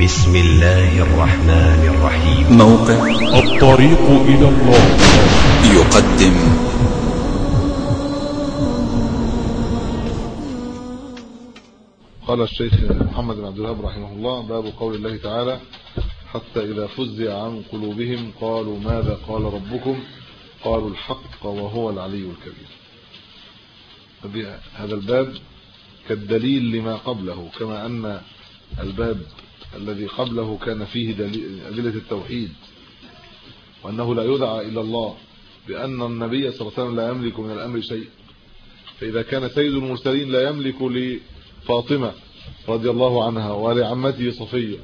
بسم الله الرحمن الرحيم. موقع الطريق إلى الله يقدم قال الشيخ محمد بن عبد الوهاب رحمه الله: باب قول الله تعالى: حتى إذا فزع عن قلوبهم قالوا ماذا قال ربكم قالوا الحق وهو العلي الكبير. هذا الباب كالدليل لما قبله، كما أن الباب الذي قبله كان فيه أدلة التوحيد، وأنه لا يدعى إلى الله، بأن النبي صلى الله عليه وسلم لا يملك من الأمر شيء. فإذا كان سيد المرسلين لا يملك لفاطمة رضي الله عنها ولعمته صفية،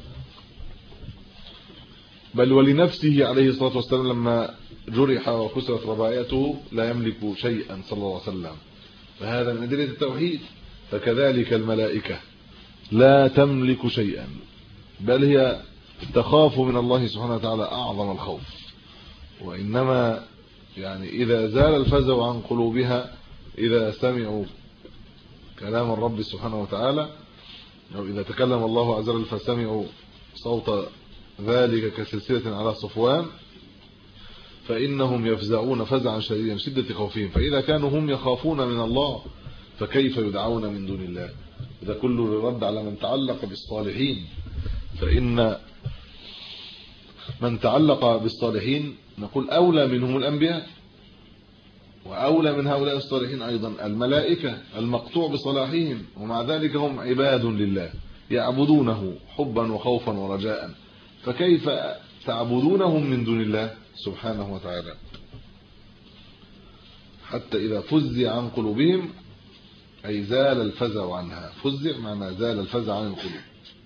بل ولنفسه عليه الصلاة والسلام لما جرح وكسرت رباعيته لا يملك شيئا صلى الله عليه وسلم، فهذا من أدلة التوحيد. فكذلك الملائكة لا تملك شيئا، بل هي تخاف من الله سبحانه وتعالى أعظم الخوف، وإنما يعني إذا زال الفزع عن قلوبها إذا سمعوا كلام الرب سبحانه وتعالى، أو إذا تكلم الله عز وجل فسمعوا صوت ذلك كسلسلة على صفوان، فإنهم يفزعون فزعا شديدا شدة خوفهم. فإذا كانوا هم يخافون من الله فكيف يدعون من دون الله؟ إذا كله رد على من تعلق بالصالحين، فإن من تعلق بالصالحين نقول أولى منهم الأنبياء، وأولى من هؤلاء الصالحين أيضا الملائكة المقطوع بصلاحهم، ومع ذلك هم عباد لله يعبدونه حبا وخوفا ورجاء، فكيف تعبدونهم من دون الله سبحانه وتعالى؟ حتى إذا فزع عن قلوبهم أي زال الفزع عنها، فزع معنى زال الفزع عن القلوب.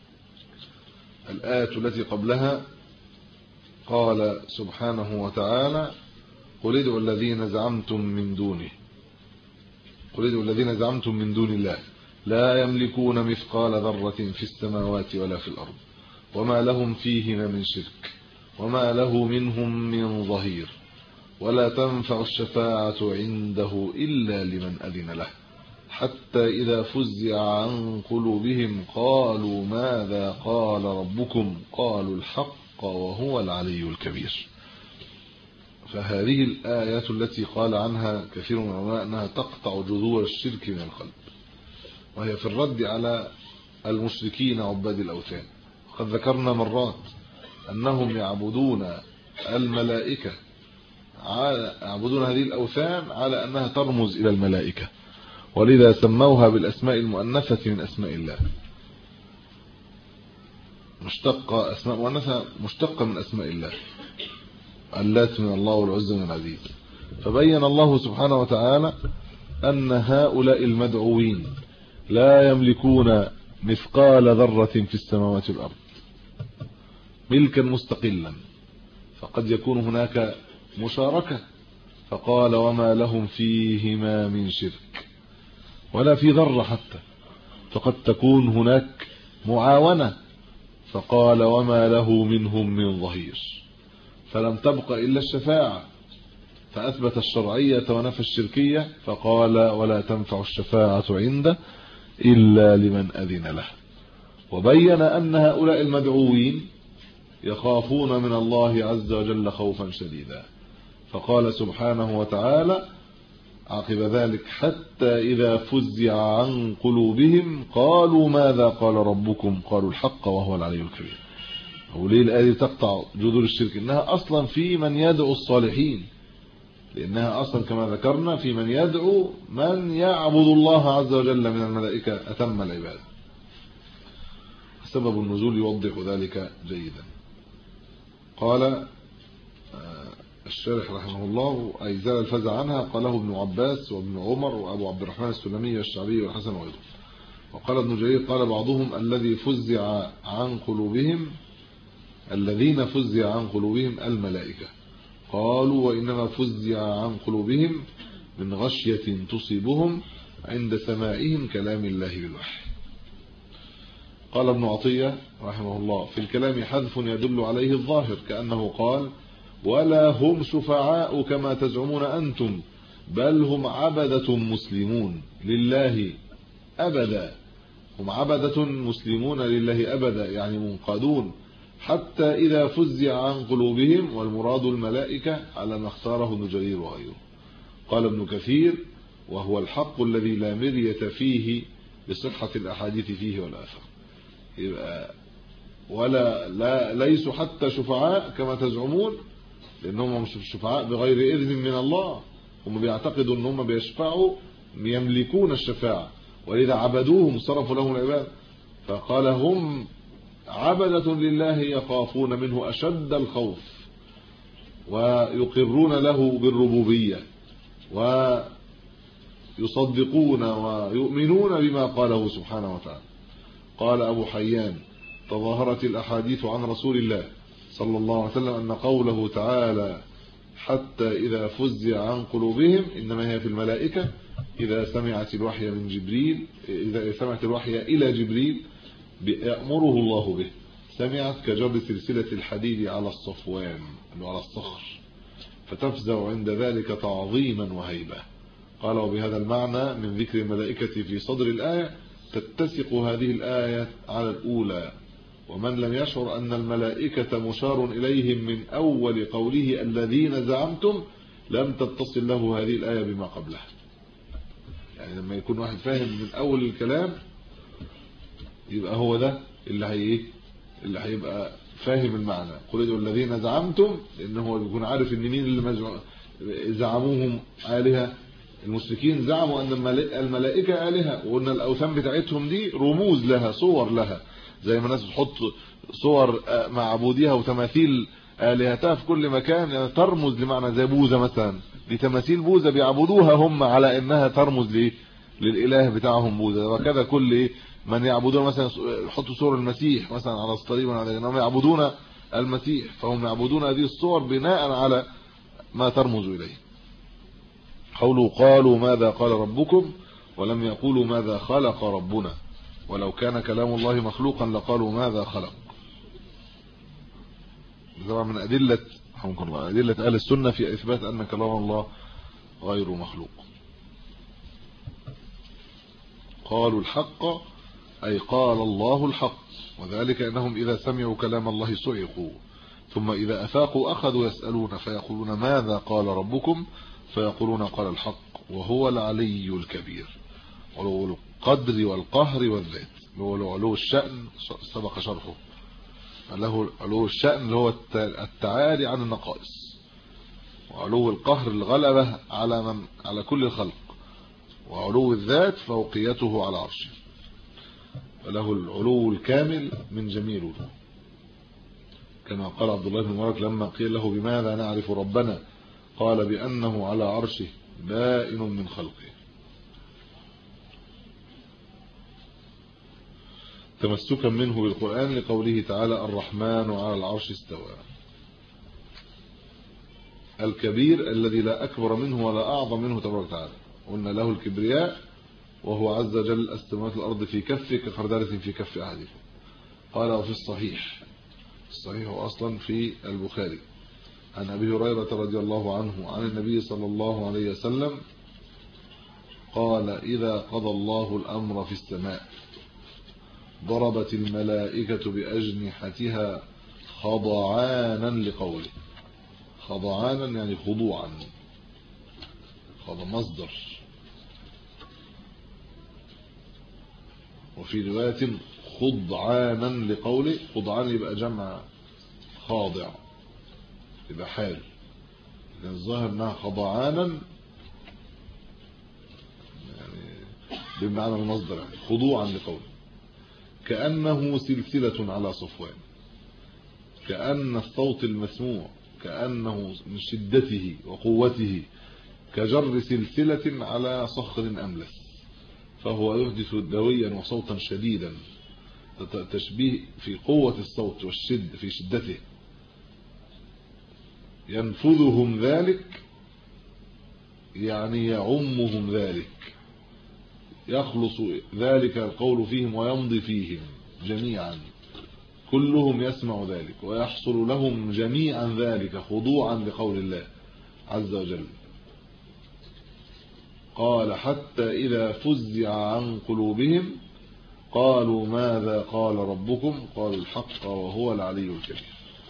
الآية التي قبلها قال سبحانه وتعالى: قل ادعوا الذين زعمتم من دونه، قل ادعوا الذين زعمتم من دون الله لا يملكون مثقال ذرة في السماوات ولا في الأرض وما لهم فيهما من شرك وما له منهم من ظهير ولا تنفع الشفاعة عنده إلا لمن أذن له حتى إذا فزع عن قلوبهم قالوا ماذا قال ربكم قالوا الحق وهو العلي الكبير. فهذه الآيات التي قال عنها كثير من العلماء أنها تقطع جذور الشرك من القلب، وهي في الرد على المشركين عباد الأوثان. وقد ذكرنا مرات أنهم يعبدون الملائكة، يعبدون هذه الأوثان على أنها ترمز إلى الملائكة، ولذا سموها بالأسماء المؤنثة من أسماء الله، مشتقة، أسماء مؤنثة مشتقة من أسماء الله، اللات من الله والعزى من العزيز. فبين الله سبحانه وتعالى أن هؤلاء المدعوين لا يملكون مثقال ذرة في السماوات والأرض ملكا مستقلا، فقد يكون هناك مشاركة، فقال وما لهم فيهما من شرك، ولا في ذرة حتى، فقد تكون هناك معاونة، فقال وما له منهم من ظهير، فلم تبق إلا الشفاعة، فأثبت الشرعية ونفى الشركية، فقال ولا تنفع الشفاعة عنده إلا لمن أذن له. وبين أن هؤلاء المدعوين يخافون من الله عز وجل خوفا شديدا، فقال سبحانه وتعالى عقب ذلك حتى إذا فزع عن قلوبهم قالوا ماذا قال ربكم قالوا الحق وهو العلي الكبير. وليه الآية تقطع جذور الشرك؟ إنها أصلا في من يدعو الصالحين، لأنها أصلا كما ذكرنا في من يدعو من يعبد الله عز وجل من الملائكة أتم العبادة. سبب النزول يوضح ذلك جيدا. قال الشارح رحمه الله أي زال الفزع عنها، قاله ابن عباس وابن عمر وأبو عبد الرحمن السلمي والشعبي والحسن وغيره. وقال ابن جرير قال بعضهم الذي فزع عن قلوبهم الذين فزع عن قلوبهم الملائكة، قالوا وإنما فزع عن قلوبهم من غشية تصيبهم عند سماعهم كلام الله بالوحي. قال ابن عطية رحمه الله في الكلام حذف يدل عليه الظاهر، كأنه قال ولا هم شفعاء كما تزعمون أنتم بل هم عبدة مسلمون لله أبدا هم عبدة مسلمون لله أبدا، يعني منقادون حتى إذا فزع عن قلوبهم، والمراد الملائكة على ما اختاره ابن جرير وغيره. قال ابن كثير: وهو الحق الذي لا مرية فيه بصحة الأحاديث فيه ولا أثر. يبقى لا ليسوا حتى شفعاء كما تزعمون، لأنهم مش شفعاء بغير إذن من الله، هم بيعتقدوا أنهم بيشفعوا يملكون الشفاعة، ولذا عبدوهم صرفوا لهم العباد. فقال: هم عبدة لله يخافون منه أشد الخوف، ويقرون له بالربوبية، ويصدقون ويؤمنون بما قاله سبحانه وتعالى. قال أبو حيان: تظاهرت الأحاديث عن رسول الله صلى الله عليه وسلم أن قوله تعالى حتى إذا فزع عن قلوبهم إنما هي في الملائكة إذا سمعت الوحي من جبريل، إذا سمعت الوحي إلى جبريل يأمره الله به، سمعت كجر سلسلة الحديد على الصفوان على الصخر، فتفزع عند ذلك تعظيما وهيبة. قال: وبهذا المعنى من ذكر الملائكة في صدر الآية تتسق هذه الآية على الأولى. ومن لم يشعر أن الملائكة مشار إليهم من أول قوله الذين زعمتم لم تتصل له هذه الآية بما قبلها. يعني لما يكون واحد فاهم من أول الكلام يبقى هو ده اللي هيبقى فاهم المعنى. قل ادعوا الذين زعمتم، لأنه هو بيكون عارف ان مين اللي زعموهم آلهة. المشركين زعموا أن الملائكة آلهة، وأن الأوثان بتاعتهم دي رموز لها، صور لها، زي ما الناس بتحط صور معبوديها وتماثيل آلهتها في كل مكان، يعني ترمز لمعنى، زي بوذا مثلا، دي تماثيل بوذا بيعبدوها هم على انها ترمز للاله بتاعهم بوذا. وكذا كل من يعبدون مثلا يحطوا صور المسيح مثلا على الصليب، انهم يعبدون المسيح، فهم يعبدون هذه الصور بناء على ما ترمز اليه. قولوا قالوا ماذا قال ربكم ولم يقولوا ماذا خلق ربنا، ولو كان كلام الله مخلوقا لقالوا ماذا خلق. طبعا من أدلة أهل السنة في إثبات أن كلام الله غير مخلوق. قالوا الحق أي قال الله الحق، وذلك أنهم إذا سمعوا كلام الله صعقوا، ثم إذا أفاقوا أخذوا يسألون فيقولون ماذا قال ربكم، فيقولون قال الحق وهو العلي الكبير. علو القدر والقهر والذات، هو علو الشأن سبق شرحه، له علو الشأن اللي هو التعالي عن النقائص، وعلو القهر الغلبة على كل الخلق، وعلو الذات فوقيته على عرشه، فله العلو الكامل من جميع الوجوه، كما قال عبد الله بن مبارك لما قيل له بماذا نعرف ربنا قال بأنه على عرشه بائن من خلقه. تمسكا منه بالقرآن لقوله تعالى الرحمن على العرش استوى. الكبير الذي لا أكبر منه ولا أعظم منه تبارك وتعالى، قلنا له الكبرياء، وهو عز وجل السماوات والأرض في كفه كخردلة في كف أحدكم. قال وفي الصحيح هو أصلا في البخاري عن أبي هريرة رضي الله عنه عن النبي صلى الله عليه وسلم قال إذا قضى الله الأمر في السماء ضربت الملائكة بأجنحتها خضعانا لقوله. خضعانا يعني خضوعا، هذا مصدر، وفي رواية خضعانا لقوله، خضعان يبقى جمع خاضع يبقى حال، لأن الظاهر انها خضعانا يعني بمعنى المصدر، يعني خضوعا لقوله، كأنه سلسلة على صفوان، كأن الصوت المسموع كأنه من شدته وقوته كجر سلسلة على صخر أملس، فهو يحدث دويا وصوتا شديدا، تشبيه في قوة الصوت والشد في شدته، ينفذهم ذلك يعني يعمهم ذلك، يخلص ذلك القول فيهم ويمضي فيهم جميعا، كلهم يسمع ذلك ويحصل لهم جميعا ذلك خضوعا لقول الله عز وجل. قال حتى إذا فزع عن قلوبهم، قالوا ماذا قال ربكم قالوا الحق وهو العلي الكبير.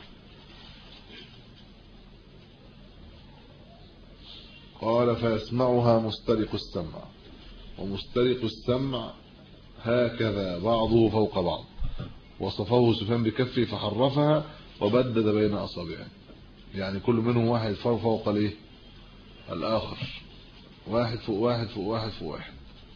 قال فيسمعها مسترق السمع. ومسترق السمع هكذا بعضه فوق بعض. وصفه سفيان بكفه فحرفها وبدد بين أصابعه، يعني كل منهم واحد فوق الايه الآخر، واحد فوق واحد فوق واحد فوق واحد.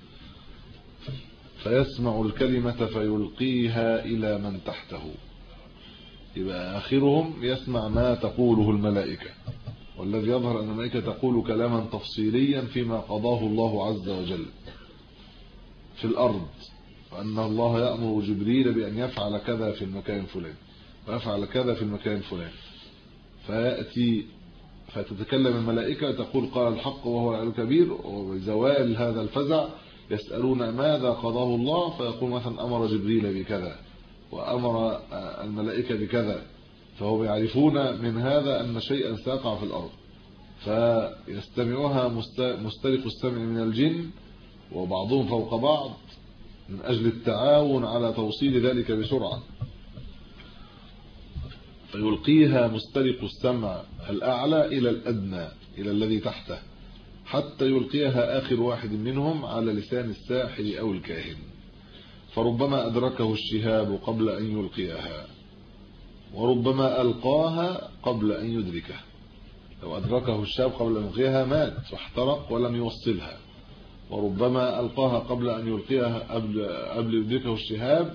فيسمع الكلمة فيلقيها إلى من تحته، يبقى آخرهم يسمع ما تقوله الملائكة. والذي يظهر أن الملائكة تقول كلاما تفصيليا فيما قضاه الله عز وجل في الأرض، وأن الله يأمر جبريل بأن يفعل كذا في المكان الفلاني ويفعل كذا في المكان الفلاني، فيأتي فتتكلم الملائكة تقول قال الحق وهو العلي الكبير. وبزوال هذا الفزع يسألون ماذا قضاه الله، فيقول مثلا أمر جبريل بكذا وأمر الملائكة بكذا، فهم يعرفون من هذا أن شيئا سيقع في الأرض. فيستمعها مسترق السمع من الجن وبعضهم فوق بعض من أجل التعاون على توصيل ذلك بسرعة. فيلقيها مسترق السمع الأعلى إلى الأدنى إلى الذي تحته، حتى يلقيها آخر واحد منهم على لسان الساحر أو الكاهن، فربما أدركه الشهاب قبل أن يلقيها، وربما ألقاها قبل أن يدركه. لو أدركه الشهاب قبل أن يلقيها مات فاحترق ولم يوصلها، وربما ألقاها قبل أن يلقيها قبل يدركه الشهاب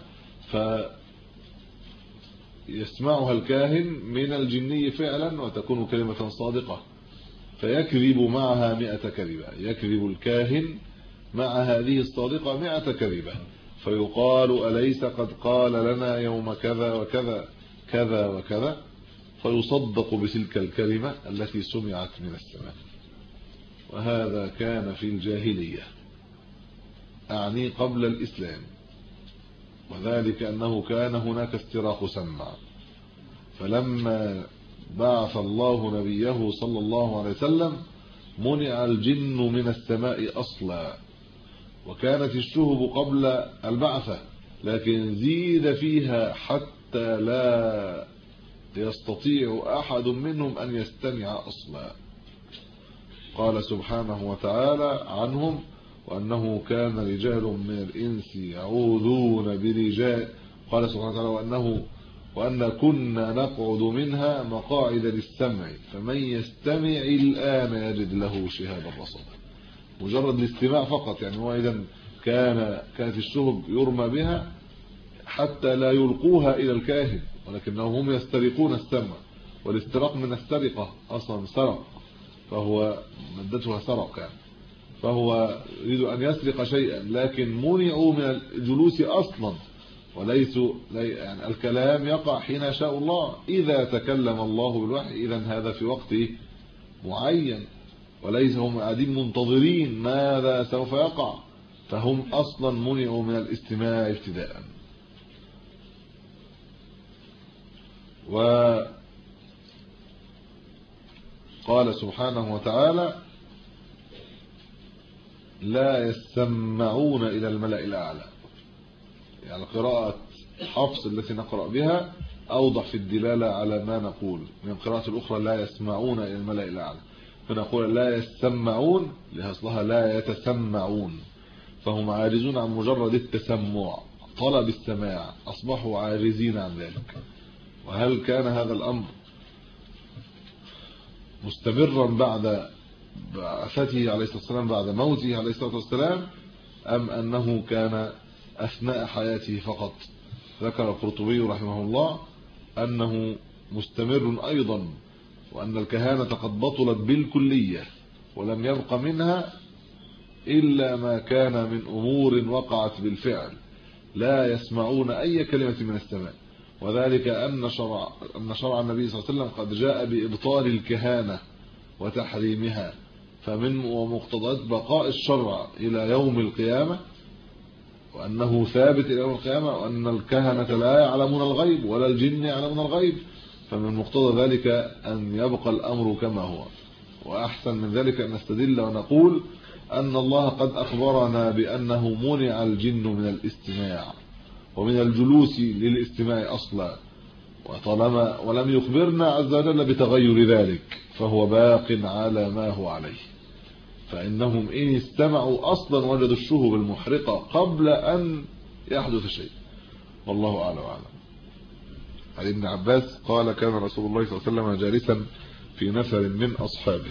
فيسمعها الكاهن من الجني فعلا وتكون كلمة صادقة، فيكذب معها 100 كذبة. يكذب الكاهن مع هذه الصادقة 100 كذبة، فيقال أليس قد قال لنا يوم كذا وكذا كذا وكذا، فيصدق بتلك الكلمة التي سمعت من السماء. وهذا كان في الجاهلية، أعني قبل الإسلام، وذلك أنه كان هناك استراق سمع. فلما بعث الله نبيه صلى الله عليه وسلم منع الجن من السماء أصلا، وكانت الشهب قبل البعثة، لكن زيد فيها حتى لا يستطيع أحد منهم أن يستمع أصلا. قال سبحانه وتعالى عنهم وأنه كان رجال من الإنس يعوذون برجال. قال سبحانه وتعالى وأن كنا نقعد منها مقاعد للسمع فمن يستمع الآن يجد له شهابا رصدا. مجرد الاستماع فقط، يعني هو إذن كانت الشهب يرمى بها حتى لا يلقوها إلى الكاهن، ولكنهم هم يسترقون السمع، والاستراق من السرقة أصلا سرق، فهو مدتها سرق يعني، فهو يريد أن يسرق شيئا لكن منعوا من الجلوس أصلا، وليسوا يعني الكلام يقع حين شاء الله. إذا تكلم الله بالوحي إذن هذا في وقت معين، وليس هم قاعدين منتظرين ماذا سوف يقع، فهم أصلا منعوا من الاستماع ابتداء. وقال سبحانه وتعالى لا يسمعون إلى الملأ الأعلى، يعني قراءة حفص التي نقرأ بها أوضح في الدلالة على ما نقول من قراءة الأخرى لا يسمعون إلى الملأ الأعلى، فنقول لا يسمعون لأصلها لا يتسمعون، فهم عاجزون عن مجرد التسمع طلب السماع، أصبحوا عاجزين عن ذلك. وهل كان هذا الأمر مستمرا بعد بعثته عليه الصلاة والسلام بعد موته عليه الصلاة والسلام، أم أنه كان أثناء حياته فقط؟ ذكر القرطبي رحمه الله أنه مستمر أيضا، وأن الكهانة قد بطلت بالكلية ولم يبق منها إلا ما كان من أمور وقعت بالفعل، لا يسمعون أي كلمة من السماء. وذلك أن شرع النبي صلى الله عليه وسلم قد جاء بإبطال الكهانة وتحريمها، فمن ومقتضيات بقاء الشرع إلى يوم القيامة، وأنه ثابت إلى يوم القيامة، وأن الكهنة لا يعلمون الغيب ولا الجن يعلمون الغيب، فمن مقتضى ذلك أن يبقى الأمر كما هو. وأحسن من ذلك أن نستدل ونقول أن الله قد أخبرنا بأنه منع الجن من الاستماع ومن الجلوس للاستماع أصلا، وطالما ولم يخبرنا عز وجل بتغير ذلك فهو باق على ما هو عليه، فإنهم إن استمعوا أصلا وجدوا الشهب المحرقة قبل أن يحدث شيء. والله أعلم وأعلم. عن ابن عباس قال كان رسول الله صلى الله عليه وسلم جالسا في نفر من أصحابه.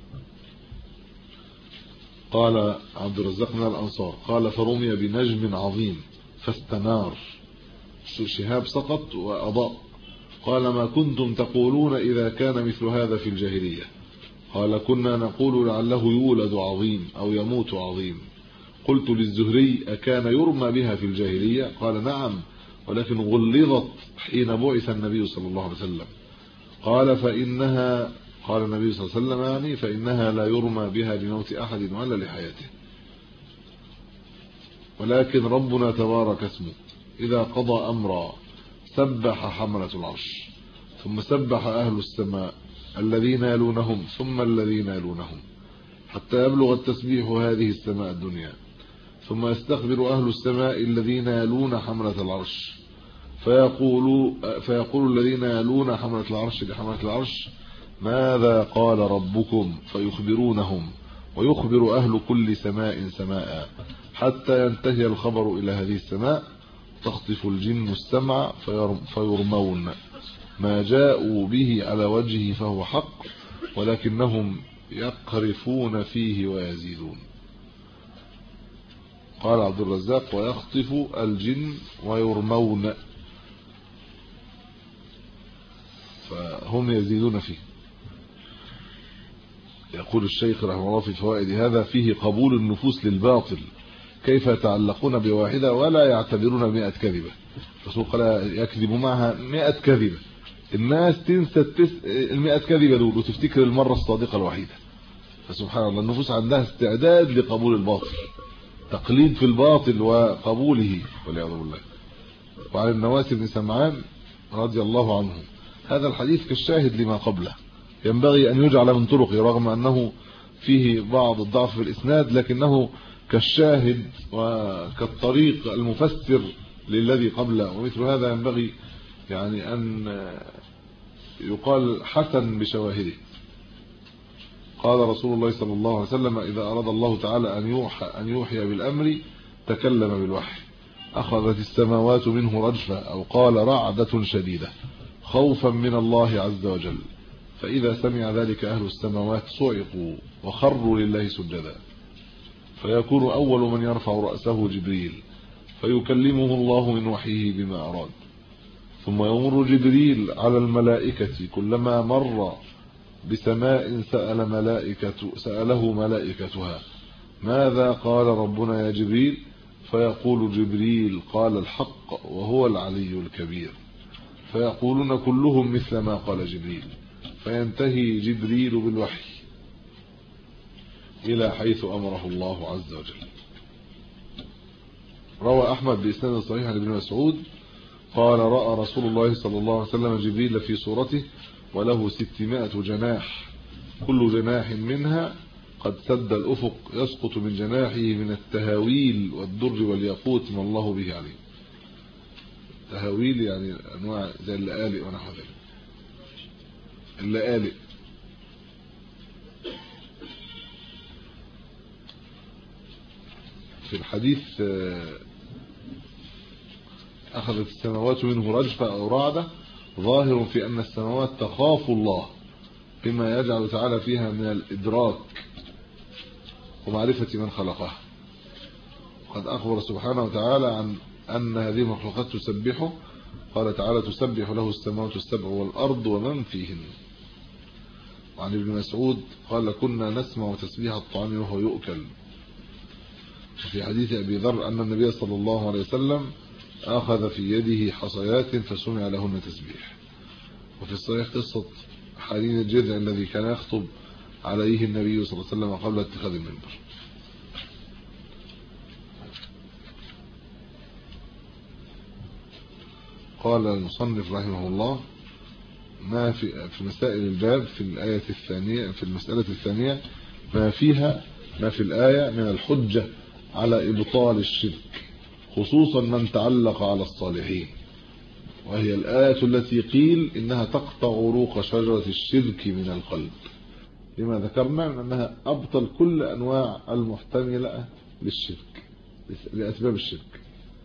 قال عبد الرزاق من الأنصار قال فرمي بنجم عظيم فاستنار، شهاب سقط وأضاء. قال ما كنتم تقولون إذا كان مثل هذا في الجاهلية؟ قال كنا نقول لعله يولد عظيم أو يموت عظيم. قلت للزهري أكان يرمى بها في الجاهلية؟ قال نعم، ولكن غلظت حين بعث النبي صلى الله عليه وسلم. قال فإنها، قال النبي صلى الله عليه وسلم يعني فإنها لا يرمى بها لموت أحد ولا لحياته، ولكن ربنا تبارك اسمه إذا قضى أمرا سبح حملة العرش، ثم سبح أهل السماء الذين يلونهم ثم الذين يلونهم، حتى يبلغ التسبيح هذه السماء الدنيا، ثم يستخبر أهل السماء الذين يلون حملة العرش فيقول الذين يلون حملة العرش لحملة العرش ماذا قال ربكم؟ فيخبرونهم، ويخبر أهل كل سماء سماء، حتى ينتهي الخبر إلى هذه السماء، تخطف الجن السمع فيرمون ما جاءوا به على وجهه فهو حق، ولكنهم يقرفون فيه ويزيدون. قال عبد الرزاق ويخطف الجن ويرمون، فهم يزيدون فيه. يقول الشيخ رحمه الله في فوائد هذا فيه قبول النفوس للباطل، كيف يتعلقون بواحدة ولا يعتبرون 100 كذبة. الرسول قال يكذب معها 100 كذبة، الناس تنسى 100 كذبة دول وتفتكر المرة الصادقة الوحيدة. فسبحان الله النفوس عندها استعداد لقبول الباطل، تقليد في الباطل وقبوله والعياذ بالله. وعن النواس بن سمعان رضي الله عنه هذا الحديث كالشاهد لما قبله، ينبغي أن يجعل من طرقه رغم أنه فيه بعض الضعف في الإسناد، لكنه كالشاهد وكالطريق المفسر للذي قبله، ومثل هذا ينبغي يعني أن يقال حسن بشواهده. قال رسول الله صلى الله عليه وسلم إذا أراد الله تعالى أن يوحي بالأمر تكلم بالوحي، أخذت السماوات منه رجفة، أو قال رعدة شديدة خوفا من الله عز وجل، فإذا سمع ذلك أهل السماوات صعقوا وخروا لله سجدا، فيكون أول من يرفع رأسه جبريل فيكلمه الله من وحيه بما أراد، ثم يمر جبريل على الملائكة كلما مر بسماء سأله ملائكتها ماذا قال ربنا يا جبريل؟ فيقول جبريل قال الحق وهو العلي الكبير، فيقولون كلهم مثل ما قال جبريل، فينتهي جبريل بالوحي إلى حيث أمره الله عز وجل. روى أحمد بإسناد صحيح عن ابن مسعود قال رأى رسول الله صلى الله عليه وسلم جبريل في صورته وله 600 جناح، كل جناح منها قد سد الأفق، يسقط من جناحه من التهاويل والدر والياقوت ما الله به عليه. تهاويل يعني أنواع زي اللآلئ ونحو ذلك. اللآلئ في الحديث أخذت السماوات منه رجفة أو رعدة، ظاهر في أن السماوات تخاف الله بما يجعل تعالى فيها من الإدراك ومعرفة من خلقها. قد أخبر سبحانه وتعالى عن أن هذه المخلوقات تسبحه، قال تعالى تسبح له السماوات السبع والأرض ومن فيهن. وعن ابن مسعود قال كنا نسمع تسبيح الطعام وهو يؤكل. وفي حديث أبي ذر أن النبي صلى الله عليه وسلم أخذ في يده حصيات فسمع لهن تسبيح. وفي الصحيح قصة حديث الجذع الذي كان يخطب عليه النبي صلى الله عليه وسلم قبل اتخاذ المنبر. قال المصنف رحمه الله ما في مسائل الباب في الآية الثانية في المسألة الثانية ما فيها ما في الآية من الحجة على إبطال الشرك، خصوصا من تعلق على الصالحين، وهي الآية التي قيل إنها تقطع عروق شجرة الشرك من القلب، لما ذكرنا من أنها أبطل كل أنواع المحتملة للشرك لأسباب الشرك.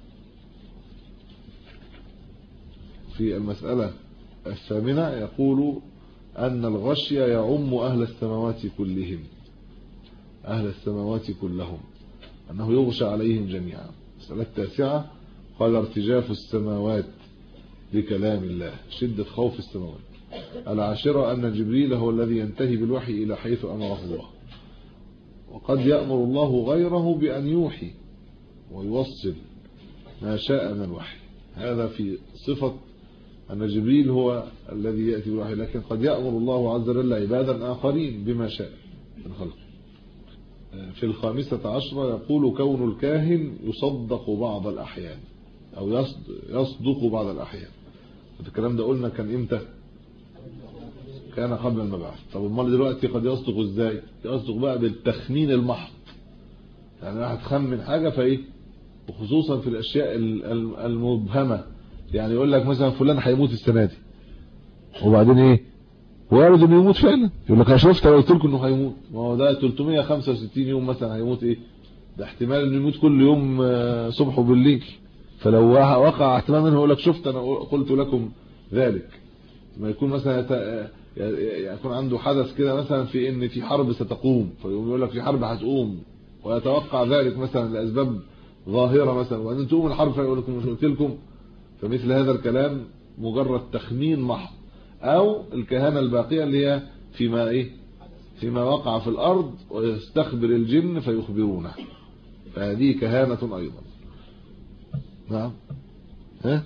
في المسألة الثامنة يقول أن الغشي يعم أهل السماوات كلهم، أهل السماوات كلهم، أنه يغشى عليهم جميعا. المسألة التاسعة قال ارتجاف السماوات بكلام الله، شدة خوف السماوات. العاشرة أن جبريل هو الذي ينتهي بالوحي إلى حيث أمره الله، وقد يأمر الله غيره بأن يوحي ويوصل ما شاء من الوحي. هذا في صفة أن جبريل هو الذي يأتي بالوحي، لكن قد يأمر الله عز وجل عبادا آخرين بما شاء من خلقه. في الخامسة عشرة يقول كون الكاهن يصدق بعض الأحيان أو يصدق بعض الأحيان. الكلام ده قلنا كان إمتى؟ كان قبل المبعث. طب امال دلوقتي قد يصدق ازاي؟ يصدق بقى بالتخمين المحض، يعني واحد خمن حاجة فايه، وخصوصا في الأشياء المبهمة، يعني يقول لك مثلا فلان هيموت السنة دي، وبعدين ايه وارد انه يموت فعلا، يقول لك انا شفت قلت لكم انه هيموت، ما هو ده 365 يوم مثلا هيموت ايه، ده احتمال انه يموت كل يوم صبح وبالليل، فلو وقع احتمال منه يقول لك شفت انا قلت لكم ذلك. ما يكون مثلا يكون عنده حدث كده مثلا في ان في حرب ستقوم، فيقوم يقول لك في حرب هتقوم ويتوقع ذلك مثلا لاسباب ظاهره مثلا، وبعدين تقوم الحرب فيقول لكم مش قلت لكم. فمثل هذا الكلام مجرد تخمين محض، او الكهانه الباقيه اللي هي فيما ايه، فيما وقع في الارض ويستخبر الجن فيخبرونه، فهذه كهانه ايضا. نعم. ها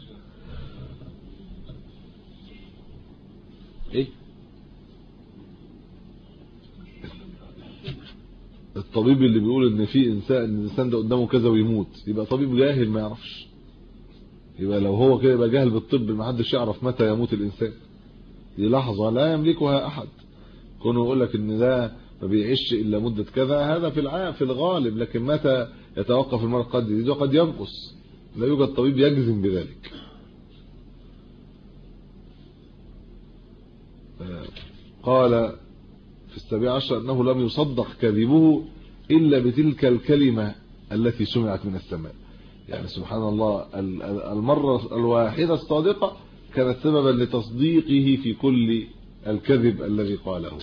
ايه الطبيب اللي بيقول ان في الانسان ده قدامه كذا ويموت، يبقى طبيب جاهل ما يعرفش، يبقى لو هو كده يبقى جاهل بالطب، ما حدش يعرف متى يموت الانسان، دي لحظه لا يملكها احد. كونه يقول لك ان ده ما بيعيش الا مده كذا، هذا في الغالب، لكن متى يتوقف المرض قد يزيد وقد ينقص، لا يوجد طبيب يجزم بذلك. قال في 17 أنه لم يصدق كذبه إلا بتلك الكلمة التي سمعت من السماء، يعني سبحان الله المرة الواحدة الصادقة كانت سببا لتصديقه في كل الكذب الذي قاله.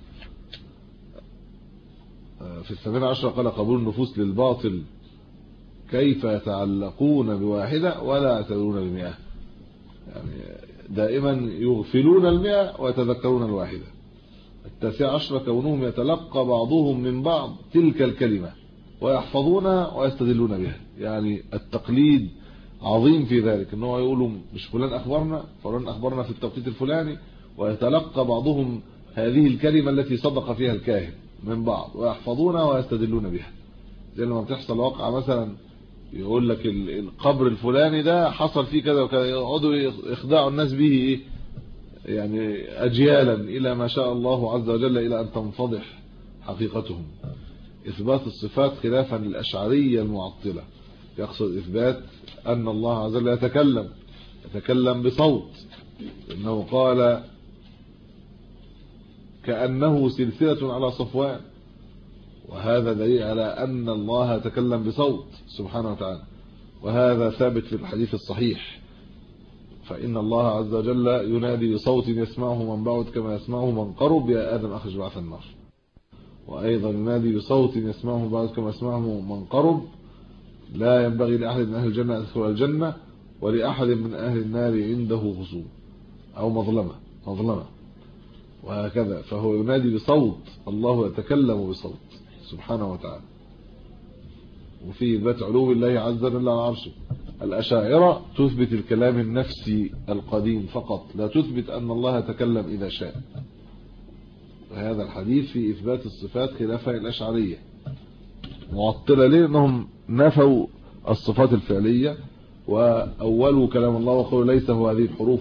في 18 قال قبول النفوس للباطل، كيف يتعلقون بواحدة ولا يعتبرون ب100، يعني دائما يغفلون 100 ويتذكرون الواحدة. 19 كونهم يتلقى بعضهم من بعض تلك الكلمة ويحفظونها ويستدلون بها، يعني التقليد عظيم في ذلك، انه يقولوا مش فلان اخبرنا، فلان اخبرنا في التوقيت الفلاني، ويتلقى بعضهم هذه الكلمة التي صدق فيها الكاهن من بعض ويحفظونها ويستدلون بها. زي لما بتحصل واقعة مثلا يقول لك القبر الفلاني ده حصل فيه كذا وكذا، يقعدوا يخدعوا الناس به ايه، يعني اجيالا الى ما شاء الله عز وجل الى ان تنفضح حقيقتهم. اثبات الصفات خلافا للاشعريه المعطله، يقصد اثبات ان الله عز وجل يتكلم بصوت، انه قال كانه سلسله على صفوان، وهذا دليل على ان الله يتكلم بصوت سبحانه وتعالى، وهذا ثابت في الحديث الصحيح، فإن الله عز وجل ينادي بصوت يسمعه من بعد كما يسمعه من قرب، يا آدم أخرج بعث النار. وأيضا ينادي بصوت يسمعه من بعد كما يسمعه من قرب، لا ينبغي لأحد من أهل الجنة أن يدخل الجنة، ولأحد من أهل النار عنده خصوم أو مظلمة، وهكذا. فهو ينادي بصوت، الله يتكلم بصوت سبحانه وتعالى. وفي إثبات علو الله عز وجل على عرشه. الأشاعرة تثبت الكلام النفسي القديم فقط، لا تثبت أن الله يتكلم إذا شاء، وهذا الحديث في إثبات الصفات خلافا الأشعرية معطلة. ليه؟ أنهم نفوا الصفات الفعلية، وأولوا كلام الله وقالوا ليس هو هذه الحروف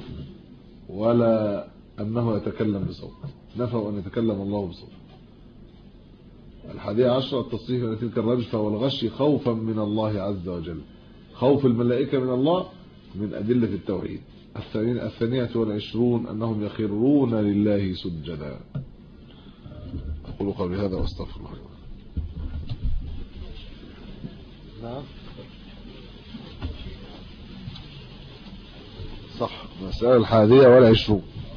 ولا أنه يتكلم بصوت، نفوا أن يتكلم الله بصوت. 11 التصريح من تلك الرجفة والغش خوفا من الله عز وجل. خوف الملائكة من الله من أدلة التوحيد. 22 أنهم يخرون لله سجدا. أقول قولي هذا واستغفر الله. نعم صح. مسألة 21.